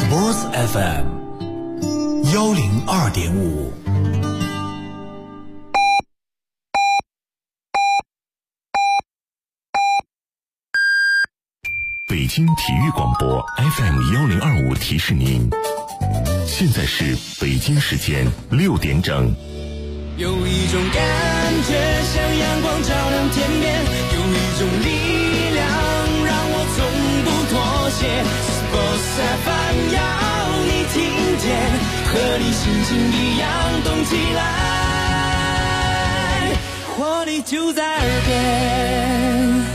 Boss FM 102.5。 北京体育广播 FM 1025提示您，现在是北京时间6点整。 有一种感觉像阳光照亮天边，有一种力量让我从不妥协。Boss FM 要你听见，和你心情一样动起来，活力就在耳边。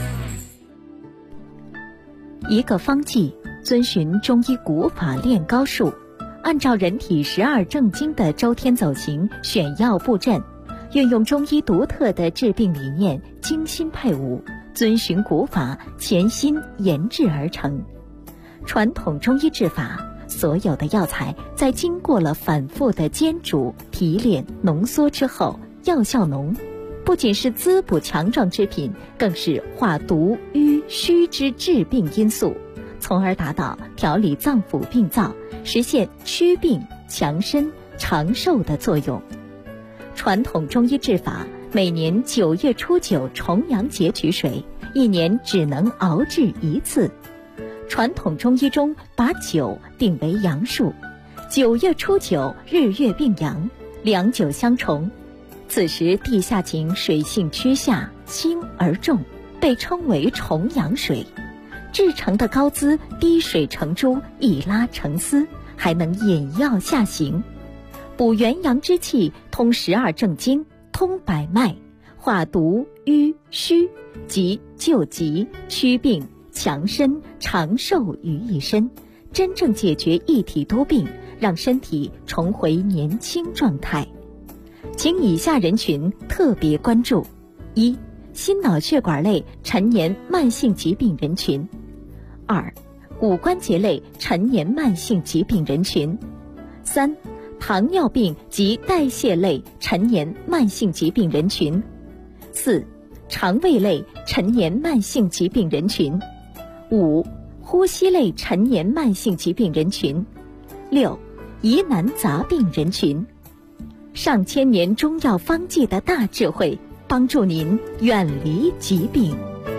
一个方剂遵循中医古法练高术，按照人体12正经的周天走形选药布阵，运用中医独特的治病理念，精心配伍，遵循古法，潜心研制而成。传统中医治法，所有的药材在经过了反复的煎煮、提炼、浓缩之后，药效浓，不仅是滋补强壮之品，更是化毒瘀虚之治病因素，从而达到调理脏腑病灶，实现祛病强身长寿的作用。传统中医治法，每年9月初9重阳节取水，一年只能熬制一次。传统中医中把9定为阳数，9月初9日月并阳，两9相重，此时地下井水性趋下，轻而重，被称为重阳水。制成的膏滋滴水成珠，一拉成丝，还能引药下行，补元阳之气，通12正经，通百脉，化毒瘀虚，即救急祛病强身长寿于一身，真正解决一体多病，让身体重回年轻状态。请以下人群特别关注：一、心脑血管类陈年慢性疾病人群；二、骨关节类陈年慢性疾病人群；三、糖尿病及代谢类陈年慢性疾病人群；四、肠胃类陈年慢性疾病人群；五、呼吸类陈年慢性疾病人群；六、疑难杂病人群。上千年中药方剂的大智慧，帮助您远离疾病。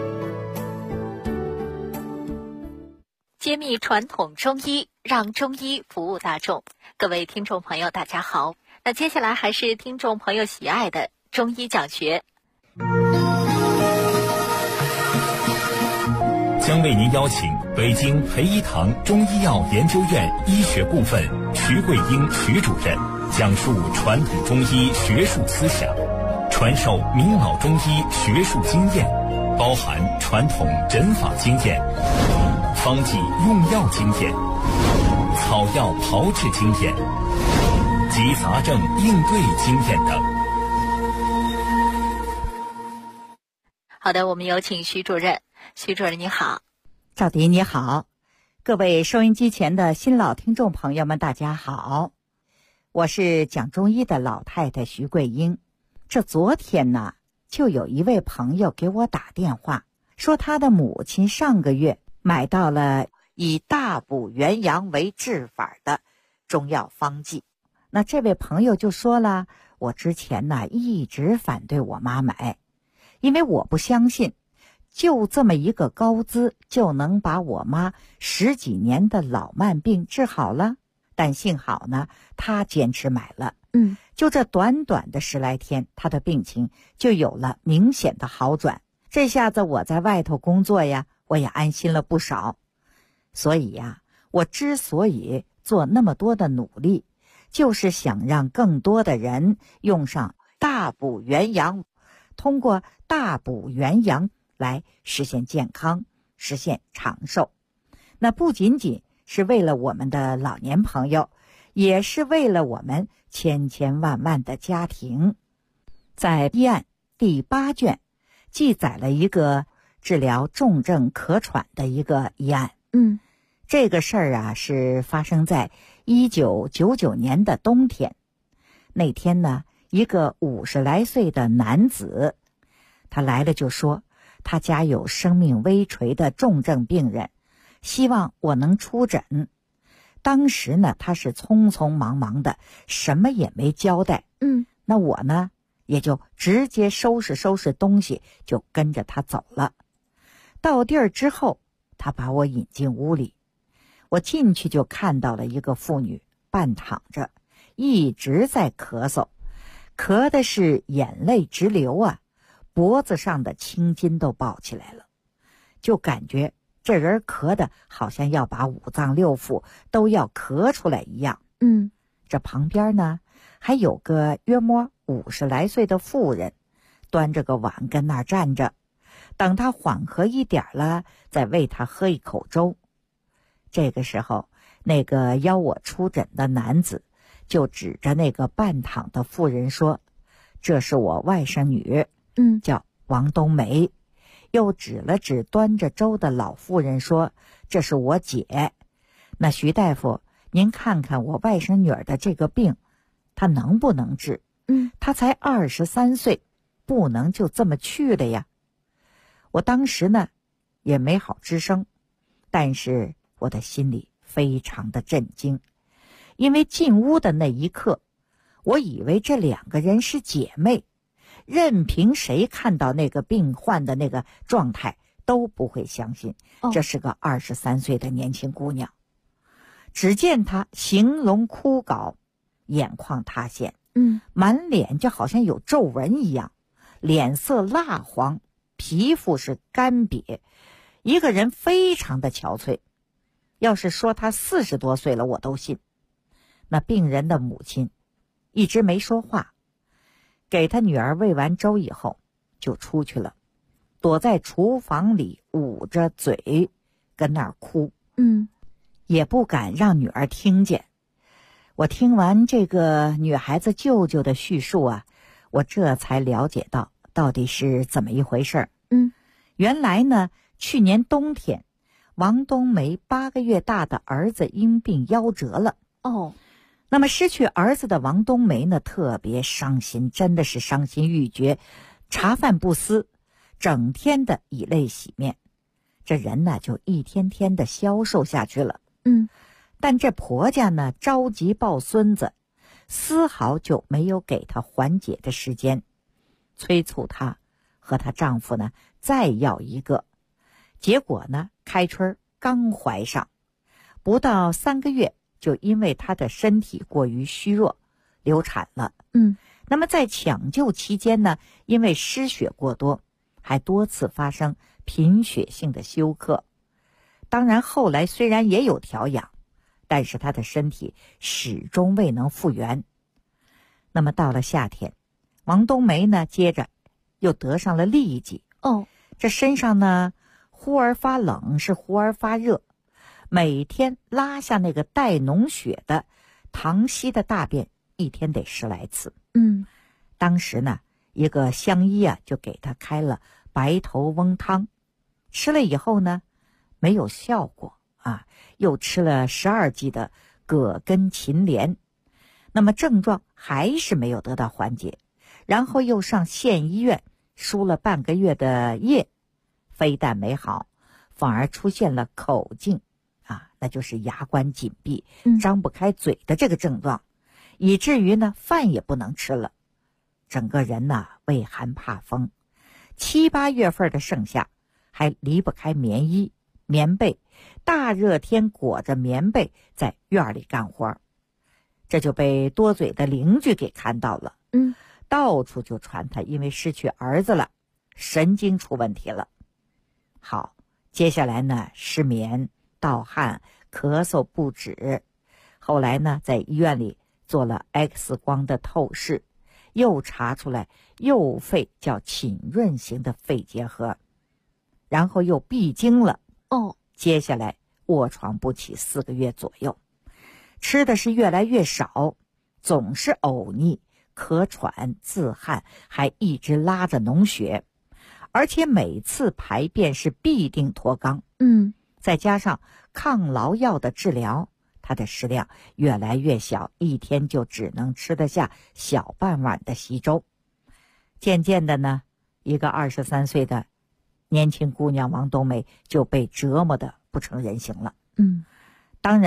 揭秘传统中医，让中医服务大众。各位听众朋友大家好，那接下来还是听众朋友喜爱的中医讲学， 将为您邀请北京培一堂中医药研究院医学部分徐桂英徐主任讲述传统中医学术思想，传授明老中医学术经验，包含传统诊法经验、方剂用药经验、草药炮制经验及杂症应对经验等。 好的，我们有请徐主任。徐主任你好。 赵迪你好，各位收音机前的新老听众朋友们大家好，我是讲中医的老太太徐桂英。这昨天呢，就有一位朋友给我打电话，说他的母亲上个月买到了以大补元阳为治法的中药方剂。那这位朋友就说了，我之前呢一直反对我妈买，因为我不相信就这么一个膏滋就能把我妈10几年的老慢病治好了。但幸好呢，她坚持买了。就这短短的10来天，她的病情就有了明显的好转。这下子我在外头工作呀，我也安心了不少。所以呀，我之所以做那么多的努力，就是想让更多的人用上大补元阳，通过大补元阳来实现健康，实现长寿。那不仅仅是为了我们的老年朋友，也是为了我们千千万万的家庭。在医案第8卷记载了一个治疗重症咳喘的一个医案。这个事儿啊，是发生在1999年的冬天。那天呢，一个50来岁的男子，他来了就说，他家有生命危垂的重症病人，希望我能出诊。 当时呢，他是匆匆忙忙的，什么也没交代。那我呢，也就直接收拾收拾东西，就跟着他走了。到地儿之后，他把我引进屋里，我进去就看到了一个妇女半躺着，一直在咳嗽，咳的是眼泪直流啊，脖子上的青筋都爆起来了，就感觉这人咳的好像要把五脏六腑都要咳出来一样。这旁边呢，还有个约摸50来岁的妇人，端着个碗跟那儿站着，等他缓和一点了，再喂他喝一口粥。这个时候，那个邀我出诊的男子就指着那个半躺的妇人说：“这是我外甥女，叫王冬梅。”又指了指端着粥的老妇人说：“这是我姐。那徐大夫，您看看我外甥女儿的这个病，她能不能治？她才23岁，不能就这么去了呀。”我当时呢也没好吱声，但是我的心里非常的震惊，因为进屋的那一刻，我以为这2个人是姐妹，任凭谁看到那个病患的那个状态都不会相信这是个23岁的年轻姑娘。只见她形容枯槁，眼眶塌陷，满脸就好像有皱纹一样，脸色蜡黄，皮肤是干瘪，一个人非常的憔悴。要是说她40多岁了，我都信。那病人的母亲一直没说话，给他女儿喂完粥以后就出去了，躲在厨房里捂着嘴跟那儿哭，也不敢让女儿听见。我听完这个女孩子舅舅的叙述啊，我这才了解到底是怎么一回事。原来呢，去年冬天王冬梅8个月大的儿子因病夭折了。那么失去儿子的王冬梅呢，特别伤心，真的是伤心欲绝，茶饭不思，整天的以泪洗面，这人呢就一天天的消瘦下去了。但这婆家呢着急抱孙子，丝毫就没有给她缓解的时间，催促她和她丈夫呢再要一个。结果呢，开春刚怀上，不到3个月，就因为她的身体过于虚弱，流产了。那么在抢救期间呢，因为失血过多，还多次发生贫血性的休克。当然后来虽然也有调养，但是她的身体始终未能复原。那么到了夏天，王冬梅呢接着又得上了痢疾。这身上呢忽而发冷，是忽而发热，每天拉下那个带脓血的溏稀的大便，一天得10来次。当时呢，一个乡医啊就给他开了白头翁汤，吃了以后呢没有效果啊，又吃了12剂的葛根芩连，那么症状还是没有得到缓解，然后又上县医院输了半个月的液，非但没好，反而出现了口痉啊，那就是牙关紧闭，张不开嘴的这个症状，以至于呢饭也不能吃了，整个人呢畏寒怕风。7、8月份的盛夏还离不开棉衣棉被，大热天裹着棉被在院里干活，这就被多嘴的邻居给看到了。到处就传他因为失去儿子了，神经出问题了。好，接下来呢失眠、盗汗、咳嗽不止，后来呢在医院里做了 X 光的透视，又查出来右肺叫浸润型的肺结核，然后又闭经了。接下来卧床不起4个月左右，吃的是越来越少，总是呕逆、咳喘、自汗，还一直拉着脓血，而且每次排便是必定脱肛。再加上抗痨药的治疗，他的食量越来越小，一天就只能吃得下小半碗的稀粥。渐渐的呢，一个23岁的年轻姑娘王冬梅就被折磨得不成人形了。当然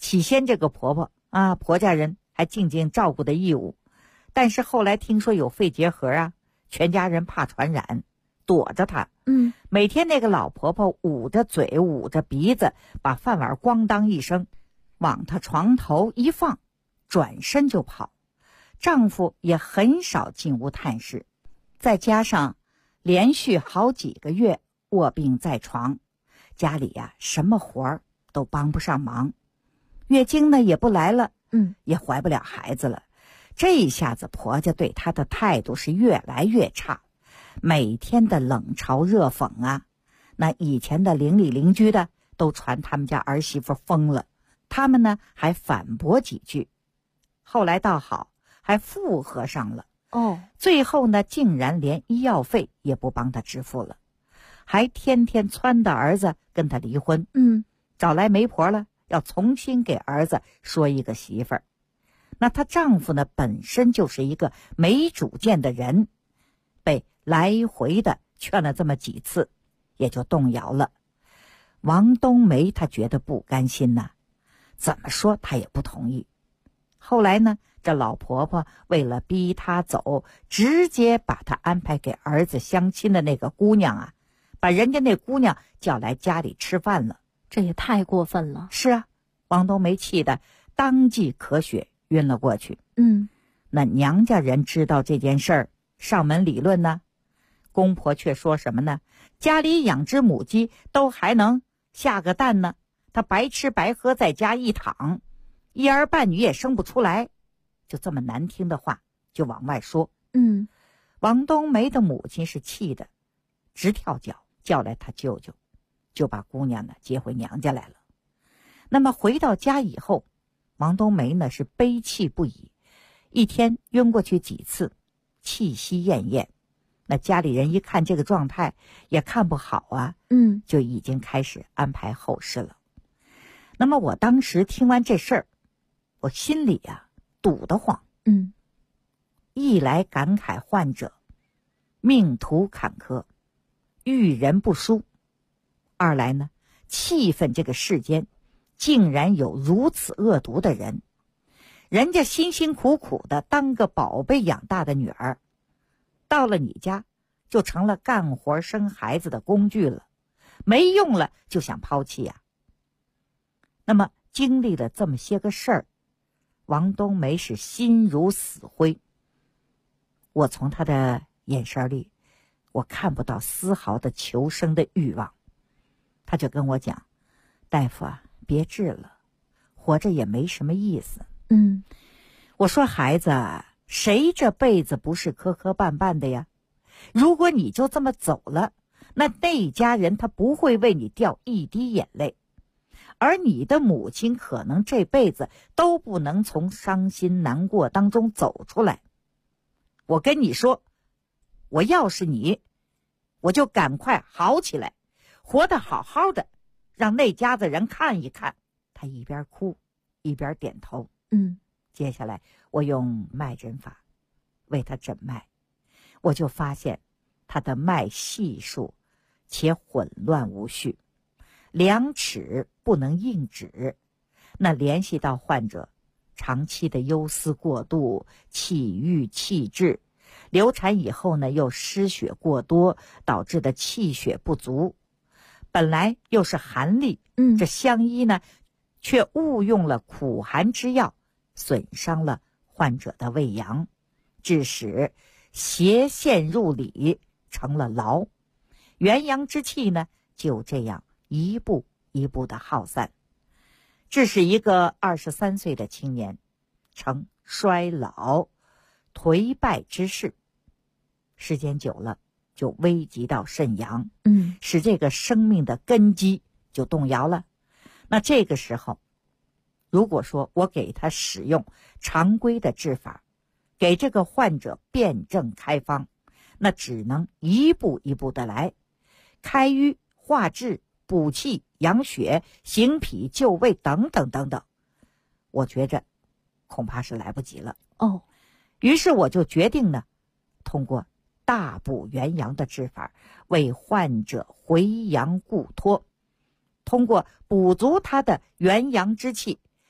起先这个婆婆啊，婆家人还尽尽照顾的义务，但是后来听说有肺结核啊，全家人怕传染，躲着她。每天那个老婆婆捂着嘴捂着鼻子，把饭碗咣当一声往她床头一放，转身就跑。丈夫也很少进屋探视，再加上连续好几个月卧病在床，家里呀什么活儿都帮不上忙，月经呢也不来了，也怀不了孩子了。这一下子婆家对她的态度是越来越差，每天的冷嘲热讽啊，那以前的邻里邻居的都传他们家儿媳妇疯了，他们呢还反驳几句，后来倒好，还复合上了。最后呢竟然连医药费也不帮他支付了，还天天撺掇儿子跟他离婚，找来媒婆了，要重新给儿子说一个媳妇儿。那她丈夫呢本身就是一个没主见的人，被来回的劝了这么几次，也就动摇了。王冬梅她觉得不甘心呐，怎么说她也不同意。后来呢，这老婆婆为了逼她走，直接把她安排给儿子相亲的那个姑娘啊，把人家那姑娘叫来家里吃饭了。 这也太过分了。 是啊，王冬梅气得当即咳血晕了过去。那娘家人知道这件事儿，上门理论呢，公婆却说什么呢？家里养只母鸡都还能下个蛋呢，她白吃白喝在家一躺，一儿半女也生不出来，就这么难听的话就往外说。王冬梅的母亲是气的直跳脚，叫来她舅舅，就把姑娘呢接回娘家来了。那么回到家以后，王冬梅呢是悲泣不已，一天晕过去几次，气息奄奄。那家里人一看这个状态也看不好啊，就已经开始安排后事了。那么我当时听完这事儿，我心里啊堵得慌。一来感慨患者命途坎坷，遇人不淑；二来呢，气愤这个世间竟然有如此恶毒的人。人家辛辛苦苦的当个宝贝养大的女儿，到了你家就成了干活生孩子的工具了，没用了就想抛弃呀。那么经历了这么些个事儿，王冬梅是心如死灰。我从她的眼神里，我看不到丝毫的求生的欲望。她就跟我讲，大夫啊，别治了，活着也没什么意思。我说孩子，谁这辈子不是磕磕绊绊的呀？如果你就这么走了，那家人他不会为你掉一滴眼泪，而你的母亲可能这辈子都不能从伤心难过当中走出来。我跟你说，我要是你，我就赶快好起来，活得好好的，让那家子人看一看。他一边哭一边点头。接下来我用脉诊法为他诊脉，我就发现他的脉细数且混乱无序，量尺不能硬指，那联系到患者长期的忧思过度，气郁气滞，流产以后呢又失血过多，导致的气血不足。本来又是寒历，这乡医呢却误用了苦寒之药，损伤了患者的胃阳，致使邪陷入里，成了痨。元阳之气呢就这样一步一步的耗散，致使一个23岁的青年成衰老颓败之势。时间久了就危及到肾阳，使这个生命的根基就动摇了。那这个时候，如果说我给他使用常规的治法，给这个患者辩证开方，那只能一步一步的来，开瘀化滞补气养血行脾救胃等等等等，我觉着恐怕是来不及了。于是我就决定呢，通过大补元阳的治法，为患者回阳固脱，通过补足他的元阳之气，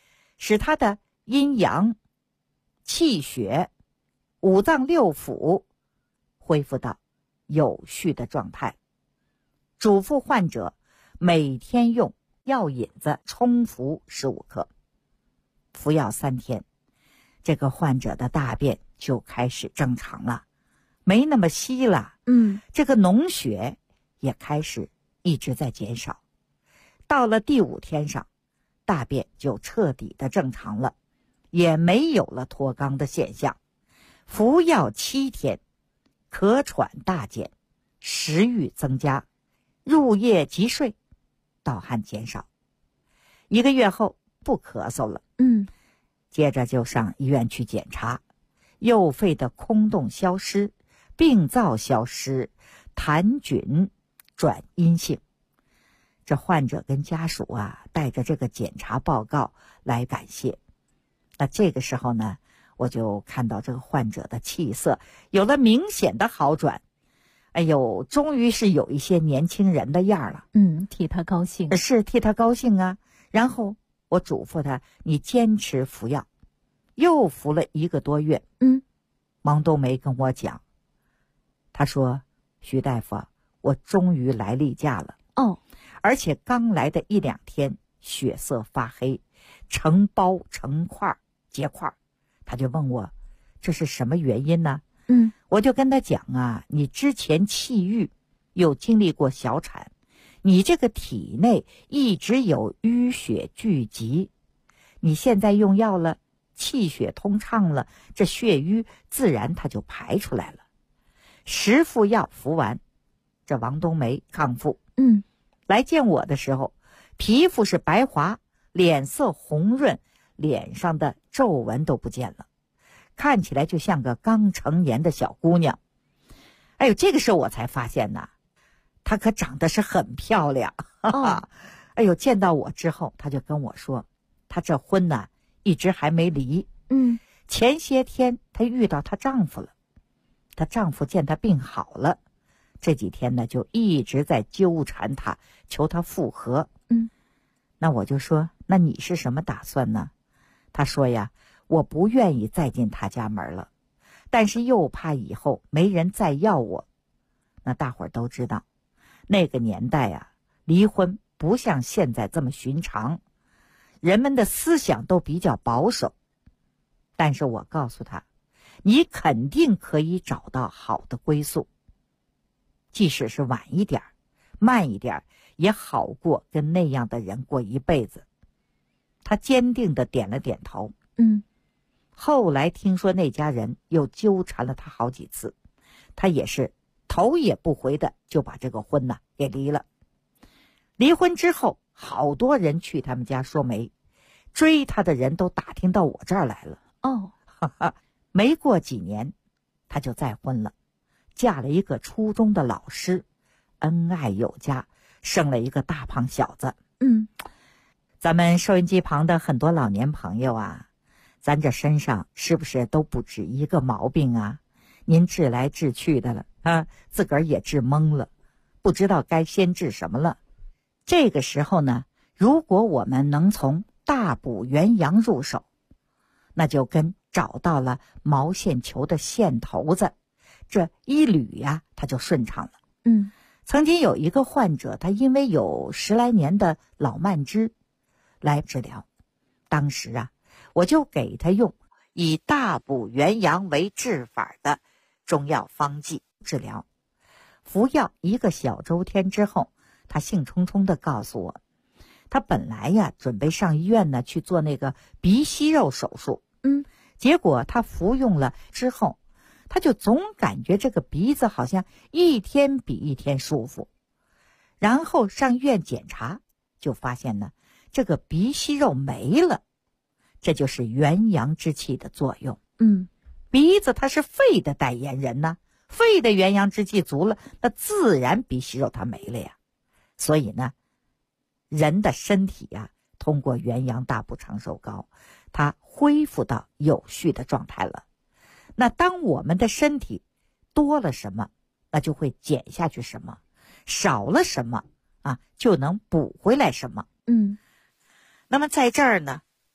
使他的阴阳、气血、五脏六腑恢复到有序的状态。嘱咐患者每天用药引子冲服15克，服药3天，这个患者的大便就开始正常了，没那么稀了。这个脓血也开始一直在减少。到了第5天上，大便就彻底的正常了，也没有了脱肛的现象。服药7天，咳喘大减，食欲增加，入夜即睡，盗汗减少。1个月后不咳嗽了。接着就上医院去检查，右肺的空洞消失，病灶消失，痰菌转阴性。这患者跟家属带着这个检查报告来感谢。那这个时候呢，我就看到这个患者的气色有了明显的好转。哎呦，终于是有一些年轻人的样了。 替他高兴。 是替他高兴啊。然后我嘱咐他，你坚持服药。又服了1个多月。王冬梅跟我讲，他说，徐大夫，我终于来例假了。而且刚来的1、2天，血色发黑，成包成块结块。他就问我，这是什么原因呢？我就跟他讲你之前气郁，又经历过小产，你这个体内一直有淤血聚集，你现在用药了，气血通畅了，这血瘀自然它就排出来了。10副药服完，这王冬梅康复。来见我的时候，皮肤是白滑，脸色红润，脸上的皱纹都不见了，看起来就像个刚成年的小姑娘。哎呦，这个时候我才发现她可长得是很漂亮。哎呦，见到我之后，她就跟我说，她这婚一直还没离。前些天她遇到她丈夫了，她丈夫见她病好了，这几天呢就一直在纠缠她，求她复合。那我就说，那你是什么打算呢？她说呀，我不愿意再进她家门了，但是又怕以后没人再要我。那大伙儿都知道，那个年代离婚不像现在这么寻常，人们的思想都比较保守。但是我告诉她，你肯定可以找到好的归宿，即使是晚一点慢一点，也好过跟那样的人过一辈子。她坚定地点了点头。后来听说那家人又纠缠了她好几次，她也是头也不回的就把这个婚给离了。离婚之后，好多人去他们家说媒，追她的人都打听到我这儿来了。没过几年，她就再婚了，嫁了一个初中的老师，恩爱有加，生了一个大胖小子。咱们收音机旁的很多老年朋友咱这身上是不是都不止一个毛病您治来治去的了自个儿也治懵了，不知道该先治什么了。这个时候呢，如果我们能从大补元阳入手，那就跟找到了毛线球的线头子，这一捋它就顺畅了。曾经有一个患者，他因为有10来年的老慢支来治疗，当时我就给他用以大补元阳为治法的中药方剂治疗。服药1个小周天之后，他兴冲冲地告诉我，他本来准备上医院去做那个鼻息肉手术。结果他服用了之后，他就总感觉这个鼻子好像一天比一天舒服。然后上医院检查，就发现这个鼻息肉没了。这就是元阳之气的作用。鼻子它是肺的代言人肺的元阳之气足了，那自然鼻息肉它没了呀。所以人的身体通过元阳大补长寿膏，它恢复到有序的状态了。那当我们的身体多了什么，那就会减下去什么，少了什么就能补回来什么。那么在这儿呢，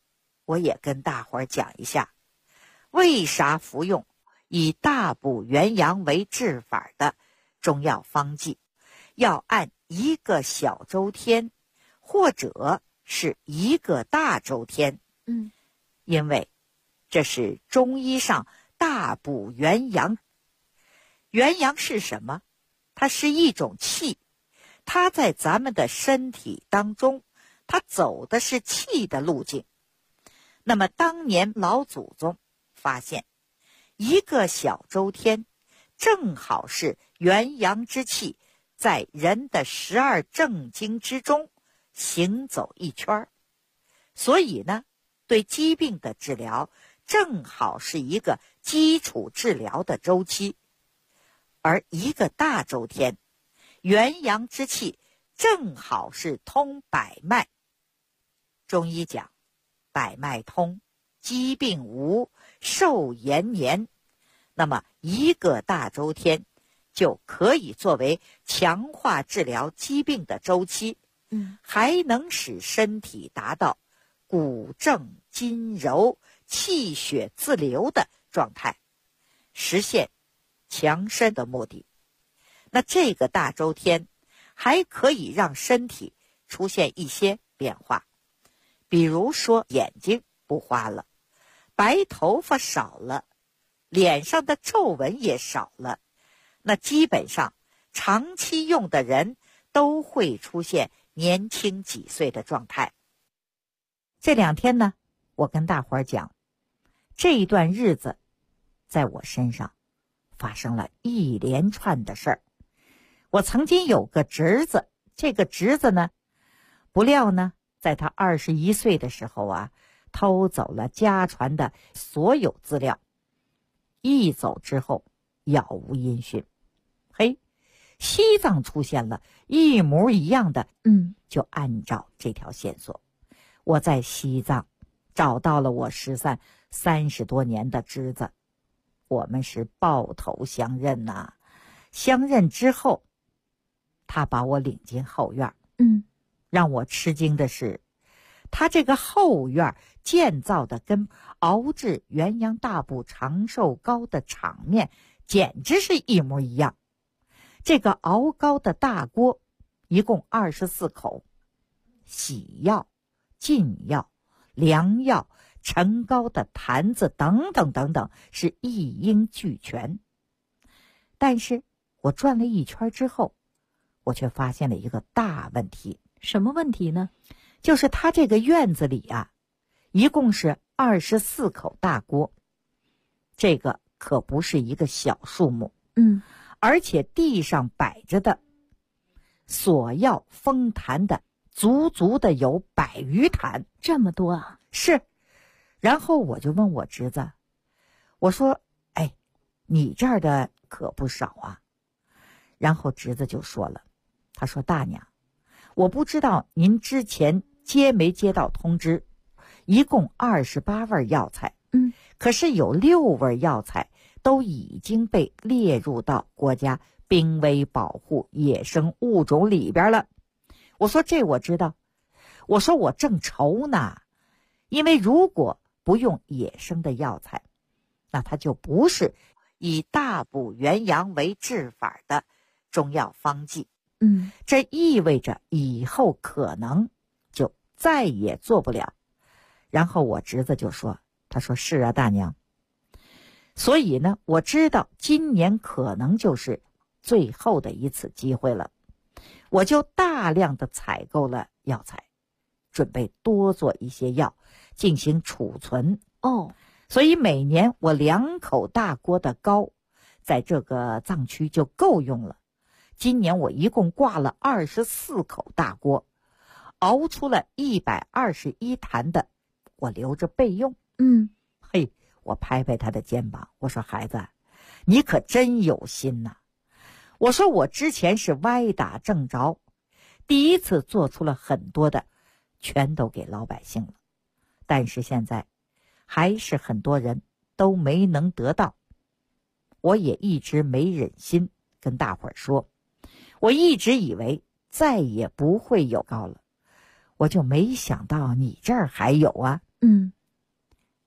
我也跟大伙儿讲一下，为啥服用以大补元阳为治法的中药方剂要按1个小周天或者是1个大周天。因为这是中医上大补元阳。元阳是什么？它是一种气，它在咱们的身体当中，它走的是气的路径。那么当年老祖宗发现1个小周天正好是元阳之气在人的12正经之中行走一圈，所以呢，对疾病的治疗正好是一个基础治疗的周期。而1个大周天，元阳之气正好是通百脉。中医讲百脉通，疾病无，寿延年。那么1个大周天就可以作为强化治疗疾病的周期，还能使身体达到骨正筋柔、气血自流的状态，实现强身的目的。那这个大周天还可以让身体出现一些变化，比如说眼睛不花了，白头发少了，脸上的皱纹也少了。那基本上长期用的人都会出现年轻几岁的状态。这2天呢，我跟大伙儿讲，这一段日子在我身上发生了一连串的事儿。我曾经有个侄子，这个侄子呢，不料呢，在他21岁的时候啊，偷走了家传的所有资料，一走之后杳无音讯。嘿，西藏出现了一模一样的，就按照这条线索，我在西藏找到了我失散30多年的侄子，我们是抱头相认呐。相认之后，他把我领进后院，让我吃惊的是，他这个后院建造的跟熬制元阳大补长寿膏的场面简直是一模一样。这个熬膏的大锅一共24口，洗药、进药、凉药、陈膏的坛子等等等等，是一应俱全。但是我转了一圈之后，我却发现了一个大问题。 什么问题呢？ 就是他这个院子里啊，一共是24口大锅，这个可不是一个小数目。而且地上摆着的索药封坛的足足的有100余坛。 这么多啊？ 是。然后我就问我侄子，我说，哎，你这儿的可不少啊。然后侄子就说了，他说，大娘，我不知道您之前接没接到通知，一共28味药材，可是有6味药材都已经被列入到国家濒危保护野生物种里边了。我说这我知道，我说我正愁呢，因为如果不用野生的药材，那它就不是以大补元阳为治法的中药方剂。这意味着以后可能就再也做不了。然后我侄子就说，他说，是啊，大娘，所以呢，我知道今年可能就是最后的一次机会了，我就大量的采购了药材，准备多做一些药进行储存。所以每年我2口大锅的膏在这个藏区就够用了。今年我一共挂了24口大锅，熬出了121坛的，我留着备用。嘿，我拍拍他的肩膀，我说，孩子，你可真有心呐。我说我之前是歪打正着，第一次做出了很多的，全都给老百姓了，但是现在还是很多人都没能得到。我也一直没忍心跟大伙儿说，我一直以为再也不会有膏了，我就没想到你这儿还有啊。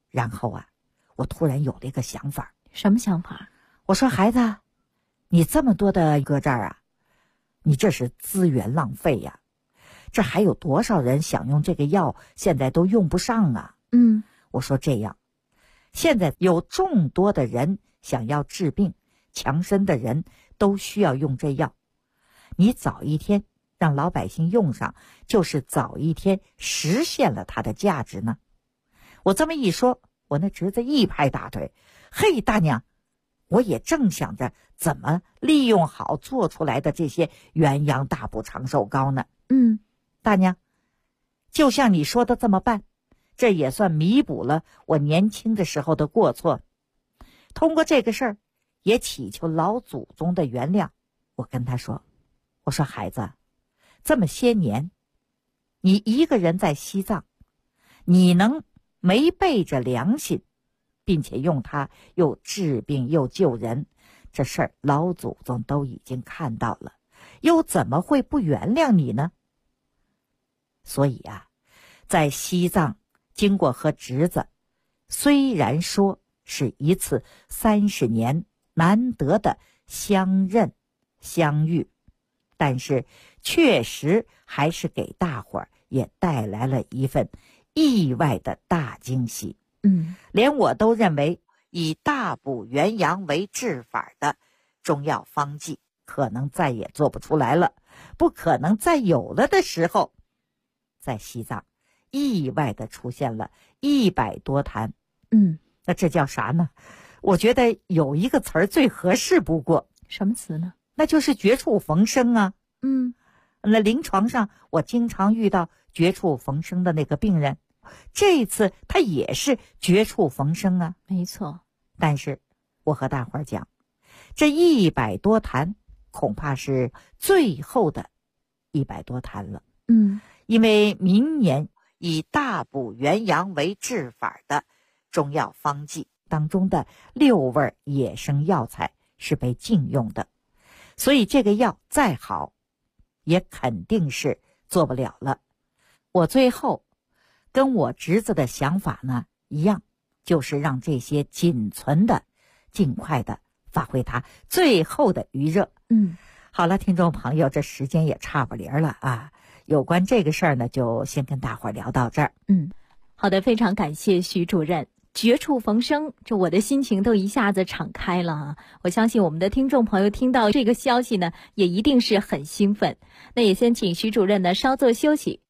然后啊，我突然有了一个想法。 什么想法？ 我说孩子，你这么多的搁这儿啊，你这是资源浪费呀。这还有多少人想用这个药，现在都用不上啊。我说这样，现在有众多的人想要治病强身的人都需要用这药，你早一天让老百姓用上，就是早一天实现了它的价值呢。我这么一说，我那侄子一拍大腿，嘿，大娘，我也正想着怎么利用好做出来的这些元阳大补长寿膏呢。大娘，就像你说的这么办，这也算弥补了我年轻的时候的过错。通过这个事儿，也祈求老祖宗的原谅。我跟他说，我说孩子，这么些年，你一个人在西藏，你能没背着良心，并且用它又治病又救人，这事儿老祖宗都已经看到了，又怎么会不原谅你呢？所以啊，在西藏经过和侄子虽然说是一次30年难得的相认相遇，但是确实还是给大伙儿也带来了一份意外的大惊喜。连我都认为以大补元阳为治法的中药方剂可能再也做不出来了，不可能再有了的时候，在西藏意外的出现了100多坛。那这叫啥呢？我觉得有一个词儿最合适不过。 什么词呢？ 那就是绝处逢生啊。那临床上我经常遇到绝处逢生的那个病人，这一次他也是绝处逢生啊。 没错。 但是我和大伙儿讲，这100多坛恐怕是最后的100多坛了。因为明年以大补元阳为治法的中药方剂当中的6味野生药材是被禁用的，所以这个药再好也肯定是做不了了。我最后跟我侄子的想法呢一样，就是让这些仅存的尽快的发挥它最后的余热。好了，听众朋友，这时间也差不离了啊。有关这个事儿呢，就先跟大伙儿聊到这儿。 好的，非常感谢徐主任。绝处逢生，这我的心情都一下子敞开了啊！我相信我们的听众朋友听到这个消息呢，也一定是很兴奋。那也先请徐主任呢稍作休息。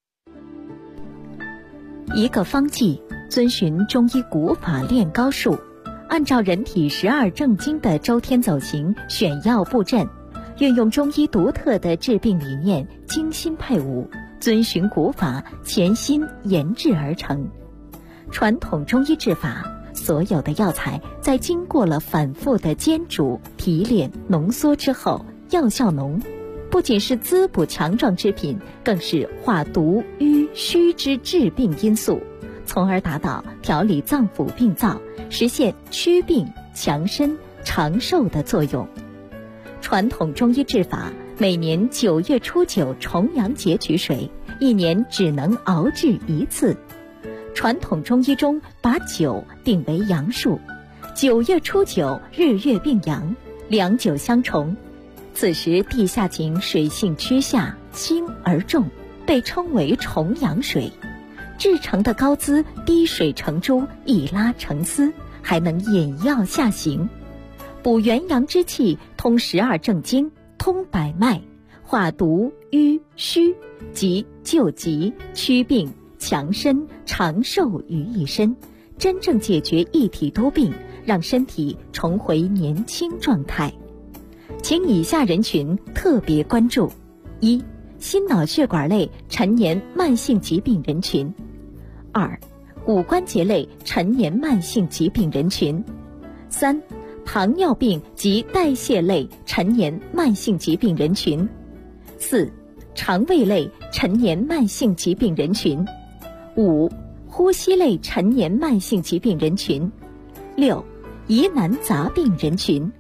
一个方剂遵循中医古法炼膏术，按照人体12正经的周天走形选药布阵，运用中医独特的治病理念，精心配伍，遵循古法，潜心研制而成。传统中医治法，所有的药材在经过了反复的煎煮、提炼、浓缩之后，药效浓，不仅是滋补强壮之品，更是化毒瘀虚之治病因素，从而达到调理脏腑病灶，实现祛病强身长寿的作用。传统中医治法，每年9月初9重阳节取水，1年只能熬制1次。传统中医中把9定为阳数，9月初9日月并阳，2、9相重，此时地下井水性趋下，轻而重，被称为重阳水。制成的膏滋滴水成珠，一拉成丝，还能引药下行，补元阳之气，通12正经，通百脉，化毒瘀虚，即救急祛病强身长寿于一身，真正解决一体多病，让身体重回年轻状态。请以下人群特别关注： 1. 心脑血管类陈年慢性疾病人群； 2. 骨关节类陈年慢性疾病人群； 3. 糖尿病及代谢类陈年慢性疾病人群； 4. 肠胃类陈年慢性疾病人群； 5. 呼吸类陈年慢性疾病人群； 6. 疑难杂病人群。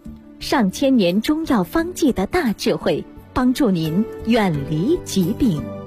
上千年中药方剂的大智慧，帮助您远离疾病。